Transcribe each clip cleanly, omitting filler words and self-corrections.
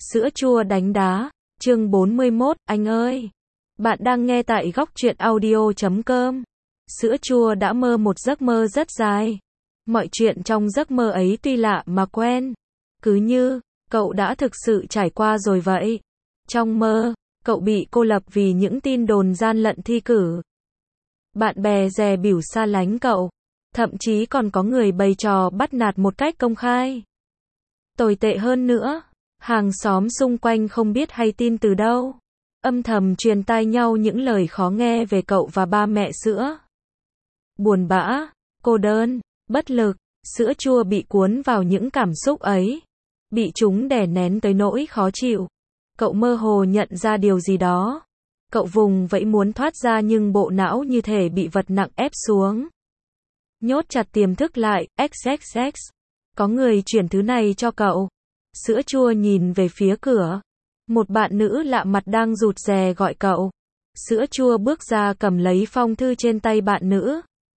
Sữa chua đánh đá, chương 41, anh ơi. Bạn đang nghe tại góc truyện audio.com. Sữa chua đã mơ một giấc mơ rất dài. Mọi chuyện trong giấc mơ ấy tuy lạ mà quen. Cứ như, cậu đã thực sự trải qua rồi vậy. Trong mơ, cậu bị cô lập vì những tin đồn gian lận thi cử. Bạn bè dè bỉu xa lánh cậu. Thậm chí còn có người bày trò bắt nạt một cách công khai. Tồi tệ hơn nữa, hàng xóm xung quanh không biết hay tin từ đâu, âm thầm truyền tai nhau những lời khó nghe về cậu và ba mẹ sữa. Buồn bã, cô đơn, bất lực, sữa chua bị cuốn vào những cảm xúc ấy, bị chúng đè nén tới nỗi khó chịu. Cậu mơ hồ nhận ra điều gì đó. Cậu vùng vẫy muốn thoát ra nhưng bộ não như thể bị vật nặng ép xuống. Nhốt chặt tiềm thức lại, xxx. Có người chuyển thứ này cho cậu. Sữa chua nhìn về phía cửa. Một bạn nữ lạ mặt đang rụt rè gọi cậu. Sữa chua bước ra cầm lấy phong thư trên tay bạn nữ.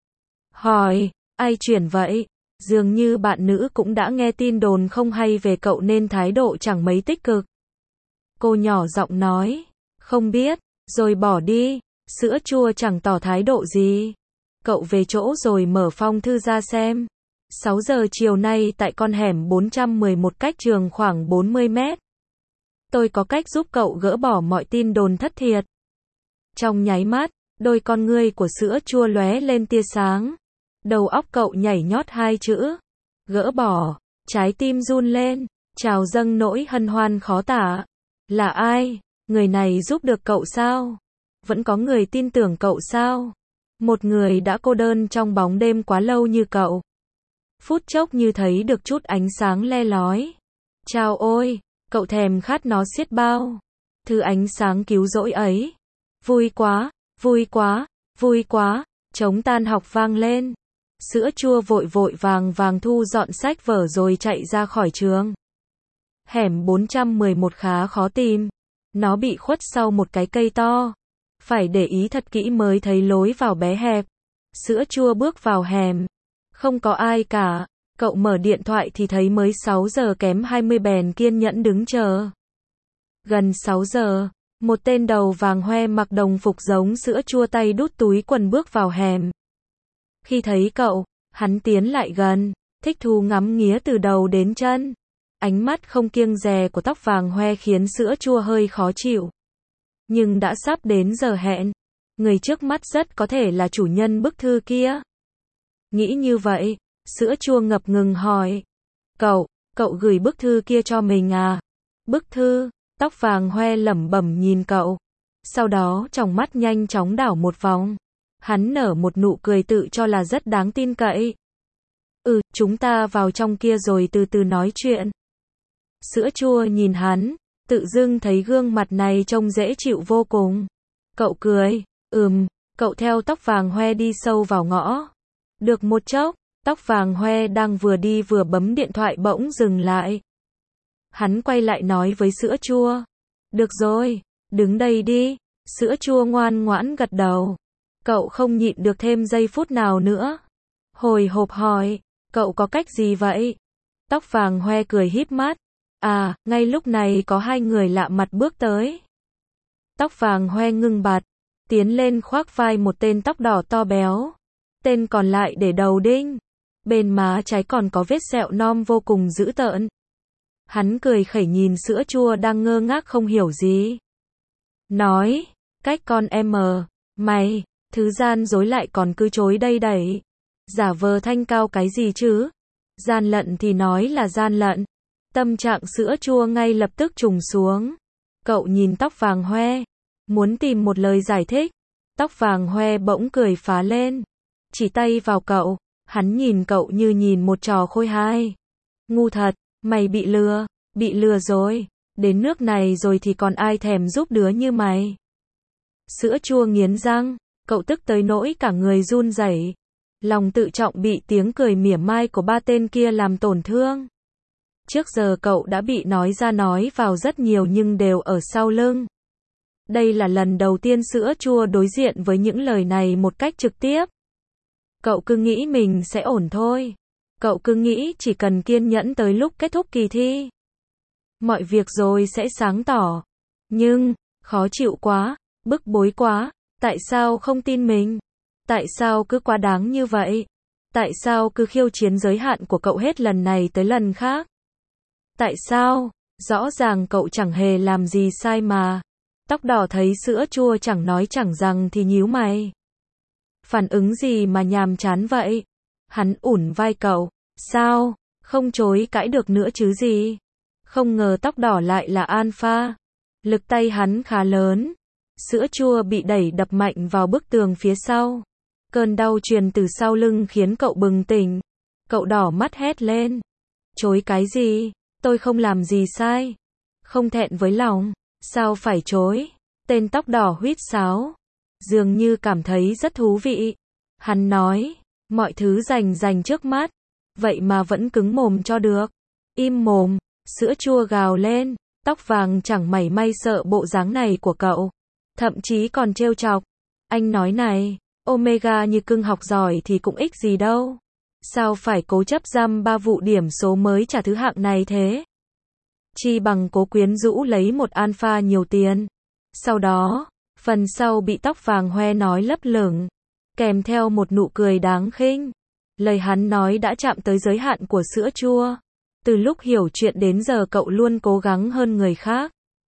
Hỏi, ai chuyển vậy? Dường như bạn nữ cũng đã nghe tin đồn không hay về cậu nên thái độ chẳng mấy tích cực. Cô nhỏ giọng nói, không biết, rồi bỏ đi. Sữa chua chẳng tỏ thái độ gì. Cậu về chỗ rồi mở phong thư ra xem. 6 giờ chiều nay tại con hẻm 411 cách trường khoảng 40 mét. Tôi có cách giúp cậu gỡ bỏ mọi tin đồn thất thiệt. Trong nháy mắt, đôi con ngươi của sữa chua lóe lên tia sáng. Đầu óc cậu nhảy nhót hai chữ. Gỡ bỏ, trái tim run lên, trào dâng nỗi hân hoan khó tả. Là ai? Người này giúp được cậu sao? Vẫn có người tin tưởng cậu sao? Một người đã cô đơn trong bóng đêm quá lâu như cậu. Phút chốc như thấy được chút ánh sáng le lói. Chao ôi, cậu thèm khát nó xiết bao. Thứ ánh sáng cứu rỗi ấy. Vui quá, vui quá, vui quá, trống tan học vang lên. Sữa chua vội vội vàng thu dọn sách vở rồi chạy ra khỏi trường. Hẻm 411 khá khó tìm. Nó bị khuất sau một cái cây to. Phải để ý thật kỹ mới thấy lối vào bé hẹp. Sữa chua bước vào hẻm. Không có ai cả. Cậu mở điện thoại thì thấy mới 6 giờ kém 20 bèn kiên nhẫn đứng chờ. Gần 6 giờ, một tên đầu vàng hoe mặc đồng phục giống sữa chua tay đút túi quần bước vào hẻm. Khi thấy cậu, hắn tiến lại gần, thích thú ngắm nghía từ đầu đến chân. Ánh mắt không kiêng dè của tóc vàng hoe khiến sữa chua hơi khó chịu. Nhưng đã sắp đến giờ hẹn. Người trước mắt rất có thể là chủ nhân bức thư kia. Nghĩ như vậy, sữa chua ngập ngừng hỏi. Cậu gửi bức thư kia cho mình à? Bức thư, tóc vàng hoe lẩm bẩm nhìn cậu. Sau đó trong mắt nhanh chóng đảo một vòng. Hắn nở một nụ cười tự cho là rất đáng tin cậy. Chúng ta vào trong kia rồi từ từ nói chuyện. Sữa chua nhìn hắn, tự dưng thấy gương mặt này trông dễ chịu vô cùng. Cậu cười, cậu theo tóc vàng hoe đi sâu vào ngõ. Được một chốc, tóc vàng hoe đang vừa đi vừa bấm điện thoại bỗng dừng lại. Hắn quay lại nói với sữa chua. Được rồi, đứng đây đi. Sữa chua ngoan ngoãn gật đầu. Cậu không nhịn được thêm giây phút nào nữa. Hồi hộp hỏi, cậu có cách gì vậy? Tóc vàng hoe cười híp mắt. Ngay lúc này có hai người lạ mặt bước tới. Tóc vàng hoe ngưng bặt, tiến lên khoác vai một tên tóc đỏ to béo. Tên còn lại để đầu đinh. Bên má trái còn có vết sẹo non vô cùng dữ tợn. Hắn cười khẩy nhìn sữa chua đang ngơ ngác không hiểu gì. Nói, cách con em mày, thứ gian dối lại còn cứ chối đây đẩy. Giả vờ thanh cao cái gì chứ? Gian lận thì nói là gian lận. Tâm trạng sữa chua ngay lập tức trùng xuống. Cậu nhìn tóc vàng hoe, muốn tìm một lời giải thích. Tóc vàng hoe bỗng cười phá lên. Chỉ tay vào cậu, hắn nhìn cậu như nhìn một trò khôi hài. Ngu thật, mày bị lừa rồi. Đến nước này rồi thì còn ai thèm giúp đứa như mày. Sữa chua nghiến răng, cậu tức tới nỗi cả người run rẩy. Lòng tự trọng bị tiếng cười mỉa mai của ba tên kia làm tổn thương. Trước giờ cậu đã bị nói ra nói vào rất nhiều nhưng đều ở sau lưng. Đây là lần đầu tiên sữa chua đối diện với những lời này một cách trực tiếp. Cậu cứ nghĩ mình sẽ ổn thôi. Cậu cứ nghĩ chỉ cần kiên nhẫn tới lúc kết thúc kỳ thi. mọi việc rồi sẽ sáng tỏ. Nhưng, khó chịu quá, bức bối quá, tại sao không tin mình? Tại sao cứ quá đáng như vậy? Tại sao cứ khiêu chiến giới hạn của cậu hết lần này tới lần khác? Tại sao? Rõ ràng cậu chẳng hề làm gì sai mà. Tóc đỏ thấy sữa chua chẳng nói chẳng rằng thì nhíu mày. Phản ứng gì mà nhàm chán vậy? Hắn ủn vai cậu. Sao? Không chối cãi được nữa chứ gì? Không ngờ tóc đỏ lại là alpha. Lực tay hắn khá lớn. Sữa chua bị đẩy đập mạnh vào bức tường phía sau. Cơn đau truyền từ sau lưng khiến cậu bừng tỉnh. Cậu đỏ mắt hét lên. Chối cái gì? Tôi không làm gì sai. Không thẹn với lòng. Sao phải chối? Tên tóc đỏ huýt sáo. Dường như cảm thấy rất thú vị. Hắn nói, mọi thứ rành trước mắt. Vậy mà vẫn cứng mồm cho được. Im mồm, sữa chua gào lên. Tóc vàng chẳng mảy may sợ bộ dáng này của cậu. Thậm chí còn trêu chọc. Anh nói này, Omega như cưng học giỏi thì cũng ích gì đâu. Sao phải cố chấp giam 3 vụ điểm số mới trả thứ hạng này thế? Chi bằng cố quyến rũ lấy một alpha nhiều tiền. Sau đó, phần sau bị tóc vàng hoe nói lấp lửng, kèm theo một nụ cười đáng khinh. Lời hắn nói đã chạm tới giới hạn của sữa chua. Từ lúc hiểu chuyện đến giờ cậu luôn cố gắng hơn người khác.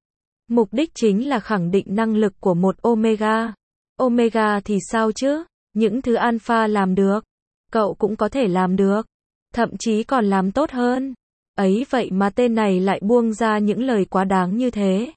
Mục đích chính là khẳng định năng lực của một Omega. Omega thì sao chứ? Những thứ alpha làm được, cậu cũng có thể làm được. Thậm chí còn làm tốt hơn. Ấy vậy mà tên này lại buông ra những lời quá đáng như thế.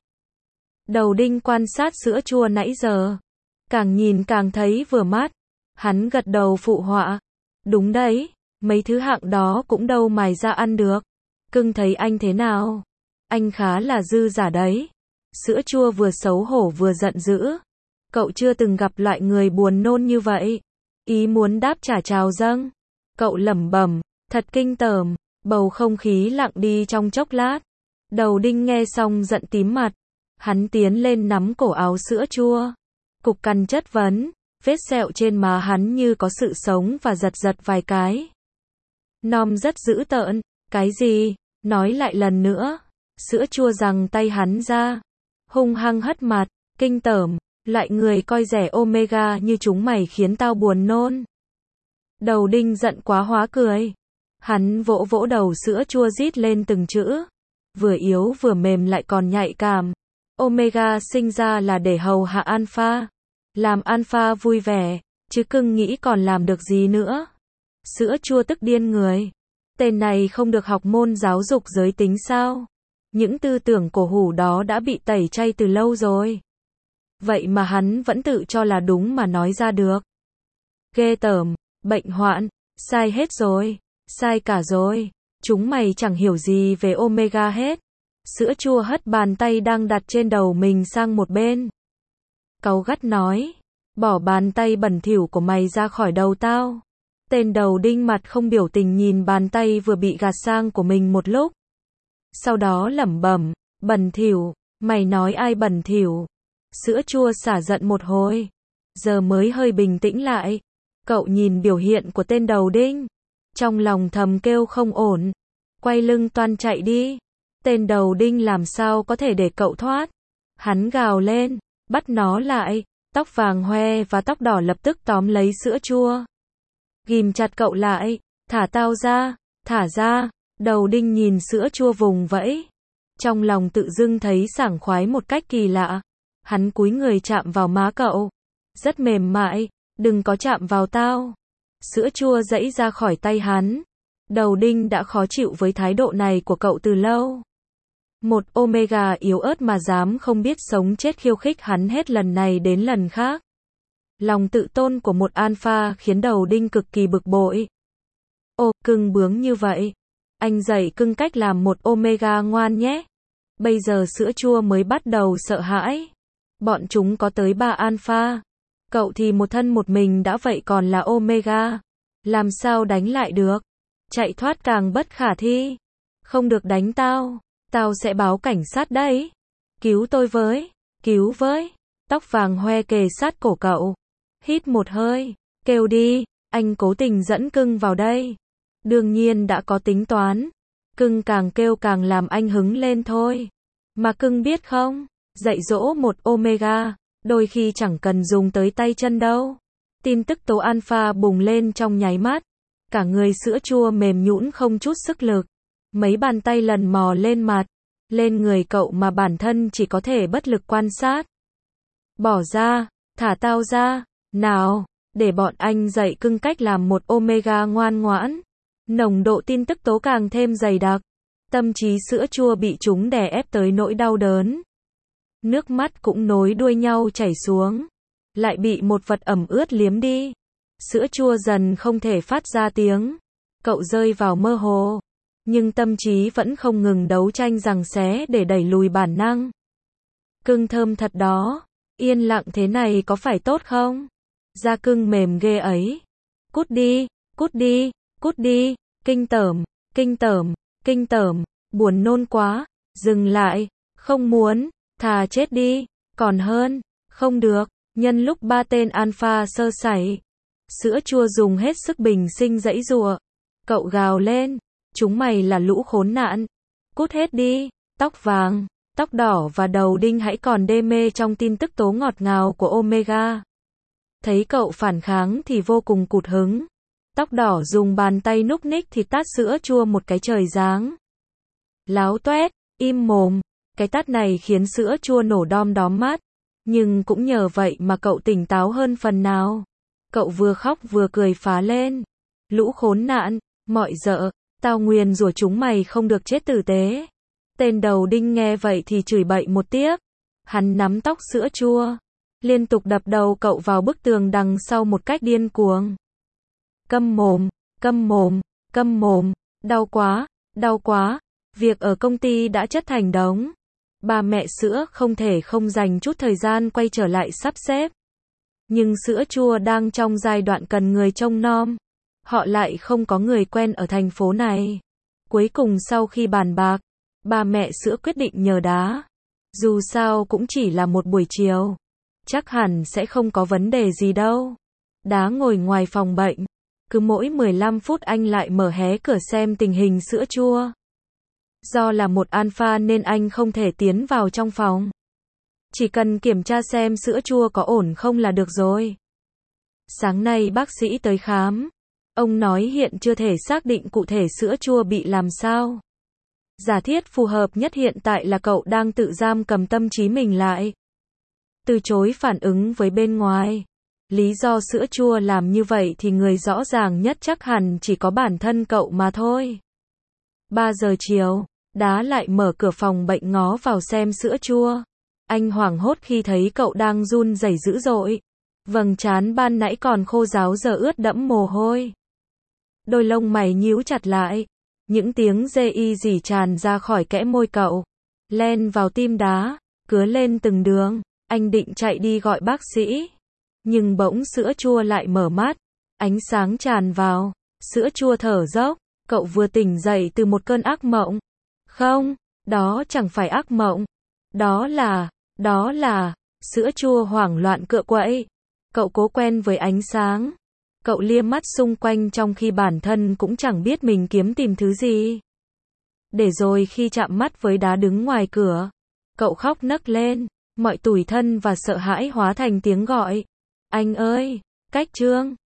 Đầu đinh quan sát sữa chua nãy giờ. Càng nhìn càng thấy vừa mắt. Hắn gật đầu phụ họa. Đúng đấy, mấy thứ hạng đó cũng đâu mài ra ăn được. Cưng thấy anh thế nào? Anh khá là dư giả đấy. Sữa chua vừa xấu hổ vừa giận dữ. Cậu chưa từng gặp loại người buồn nôn như vậy. Ý muốn đáp trả trào dâng. Cậu lẩm bẩm, thật kinh tởm. Bầu không khí lặng đi trong chốc lát. Đầu đinh nghe xong giận tím mặt. Hắn tiến lên nắm cổ áo sữa chua. Cục cằn chất vấn. Vết sẹo trên má hắn như có sự sống và giật giật vài cái. Nom rất dữ tợn. Cái gì? Nói lại lần nữa. Sữa chua giằng tay hắn ra. Hung hăng hất mặt. Kinh tởm. Loại người coi rẻ Omega như chúng mày khiến tao buồn nôn. Đầu đinh giận quá hóa cười. Hắn vỗ vỗ đầu sữa chua rít lên từng chữ. Vừa yếu vừa mềm lại còn nhạy cảm. Omega sinh ra là để hầu hạ alpha. Làm alpha vui vẻ, chứ cưng nghĩ còn làm được gì nữa. Sữa chua tức điên người. Tên này không được học môn giáo dục giới tính sao? Những tư tưởng cổ hủ đó đã bị tẩy chay từ lâu rồi. Vậy mà hắn vẫn tự cho là đúng mà nói ra được. Ghê tởm, bệnh hoạn, sai hết rồi, sai cả rồi. Chúng mày chẳng hiểu gì về Omega hết. Sữa chua hất bàn tay đang đặt trên đầu mình sang một bên. Cáu gắt nói, bỏ bàn tay bẩn thỉu của mày ra khỏi đầu tao. Tên đầu đinh mặt không biểu tình nhìn bàn tay vừa bị gạt sang của mình một lúc. Sau đó lẩm bẩm, bẩn thỉu, mày nói ai bẩn thỉu? Sữa chua xả giận một hồi, giờ mới hơi bình tĩnh lại. Cậu nhìn biểu hiện của tên đầu đinh, trong lòng thầm kêu không ổn. Quay lưng toan chạy đi. Tên đầu đinh làm sao có thể để cậu thoát. Hắn gào lên, bắt nó lại. Tóc vàng hoe và tóc đỏ lập tức tóm lấy sữa chua. Ghim chặt cậu lại. Thả tao ra, thả ra. Đầu đinh nhìn sữa chua vùng vẫy. Trong lòng tự dưng thấy sảng khoái một cách kỳ lạ. Hắn cúi người chạm vào má cậu. Rất mềm mại, đừng có chạm vào tao. Sữa chua giãy ra khỏi tay hắn. Đầu đinh đã khó chịu với thái độ này của cậu từ lâu. Một Omega yếu ớt mà dám không biết sống chết khiêu khích hắn hết lần này đến lần khác. Lòng tự tôn của một alpha khiến đầu đinh cực kỳ bực bội. Ô, cưng bướng như vậy. Anh dạy cưng cách làm một Omega ngoan nhé. Bây giờ sữa chua mới bắt đầu sợ hãi. Bọn chúng có tới 3 alpha. Cậu thì một thân một mình đã vậy còn là Omega. Làm sao đánh lại được? Chạy thoát càng bất khả thi. Không được đánh tao. Tao sẽ báo cảnh sát đấy. Cứu tôi với. Cứu với. Tóc vàng hoe kề sát cổ cậu. Hít một hơi. Kêu đi. Anh cố tình dẫn cưng vào đây. Đương nhiên đã có tính toán. Cưng càng kêu càng làm anh hứng lên thôi. Mà cưng biết không, dạy dỗ một Omega, đôi khi chẳng cần dùng tới tay chân đâu. Tin tức tố alpha bùng lên trong nháy mắt. Cả người sữa chua mềm nhũn không chút sức lực. Mấy bàn tay lần mò lên mặt, lên người cậu mà bản thân chỉ có thể bất lực quan sát. Bỏ ra, thả tao ra, nào, để bọn anh dạy cưng cách làm một Omega ngoan ngoãn. Nồng độ tin tức tố càng thêm dày đặc. Tâm trí sữa chua bị chúng đè ép tới nỗi đau đớn. Nước mắt cũng nối đuôi nhau chảy xuống. Lại bị một vật ẩm ướt liếm đi. Sữa chua dần không thể phát ra tiếng. Cậu rơi vào mơ hồ. Nhưng tâm trí vẫn không ngừng đấu tranh giằng xé để đẩy lùi bản năng. Cưng thơm thật đó. Yên lặng thế này có phải tốt không? Da cưng mềm ghê ấy. Cút đi, cút đi, cút đi. Kinh tởm, kinh tởm, kinh tởm. Buồn nôn quá. Dừng lại. Không muốn. Thà chết đi. Còn hơn. Không được. Nhân lúc ba tên alpha sơ sẩy, sữa chua dùng hết sức bình sinh giãy giụa. Cậu gào lên. Chúng mày là lũ khốn nạn. Cút hết đi. Tóc vàng, tóc đỏ và đầu đinh hãy còn đê mê trong tin tức tố ngọt ngào của Omega. Thấy cậu phản kháng thì vô cùng cụt hứng. Tóc đỏ dùng bàn tay núc ních thì tát sữa chua một cái trời giáng. Láo toét, im mồm. Cái tát này khiến sữa chua nổ đom đóm mắt. Nhưng cũng nhờ vậy mà cậu tỉnh táo hơn phần nào. Cậu vừa khóc vừa cười phá lên. Lũ khốn nạn, mọi dợ, tao nguyền rủa chúng mày không được chết tử tế. Tên đầu đinh nghe vậy thì chửi bậy một tiếc. Hắn nắm tóc sữa chua, liên tục đập đầu cậu vào bức tường đằng sau một cách điên cuồng. Câm mồm, câm mồm, câm mồm, đau quá, đau quá. Việc ở công ty đã chất thành đống. Bà mẹ sữa không thể không dành chút thời gian quay trở lại sắp xếp. Nhưng sữa chua đang trong giai đoạn cần người trông nom. Họ lại không có người quen ở thành phố này. Cuối cùng sau khi bàn bạc, bà mẹ sữa quyết định nhờ Đá. Dù sao cũng chỉ là một buổi chiều. Chắc hẳn sẽ không có vấn đề gì đâu. Đá ngồi ngoài phòng bệnh. Cứ mỗi 15 phút anh lại mở hé cửa xem tình hình sữa chua. Do là một alpha nên anh không thể tiến vào trong phòng. Chỉ cần kiểm tra xem sữa chua có ổn không là được rồi. Sáng nay bác sĩ tới khám. Ông nói hiện chưa thể xác định cụ thể sữa chua bị làm sao. Giả thiết phù hợp nhất hiện tại là cậu đang tự giam cầm tâm trí mình lại. Từ chối phản ứng với bên ngoài. Lý do sữa chua làm như vậy thì người rõ ràng nhất chắc hẳn chỉ có bản thân cậu mà thôi. 3 giờ chiều, Đá lại mở cửa phòng bệnh ngó vào xem sữa chua. Anh hoảng hốt khi thấy cậu đang run rẩy dữ dội. Vầng trán ban nãy còn khô ráo giờ ướt đẫm mồ hôi. Đôi lông mày nhíu chặt lại. Những tiếng dê y rỉ tràn ra khỏi kẽ môi cậu. Len vào tim Đá, cứa lên từng đường. Anh định chạy đi gọi bác sĩ. Nhưng bỗng sữa chua lại mở mắt. Ánh sáng tràn vào. Sữa chua thở dốc. Cậu vừa tỉnh dậy từ một cơn ác mộng. Không, đó chẳng phải ác mộng. Đó là, sữa chua hoảng loạn cựa quậy. Cậu cố quen với ánh sáng. Cậu liếc mắt xung quanh trong khi bản thân cũng chẳng biết mình kiếm tìm thứ gì. Để rồi khi chạm mắt với Đá đứng ngoài cửa, cậu khóc nấc lên. Mọi tủi thân và sợ hãi hóa thành tiếng gọi. Anh ơi, Cách Trương.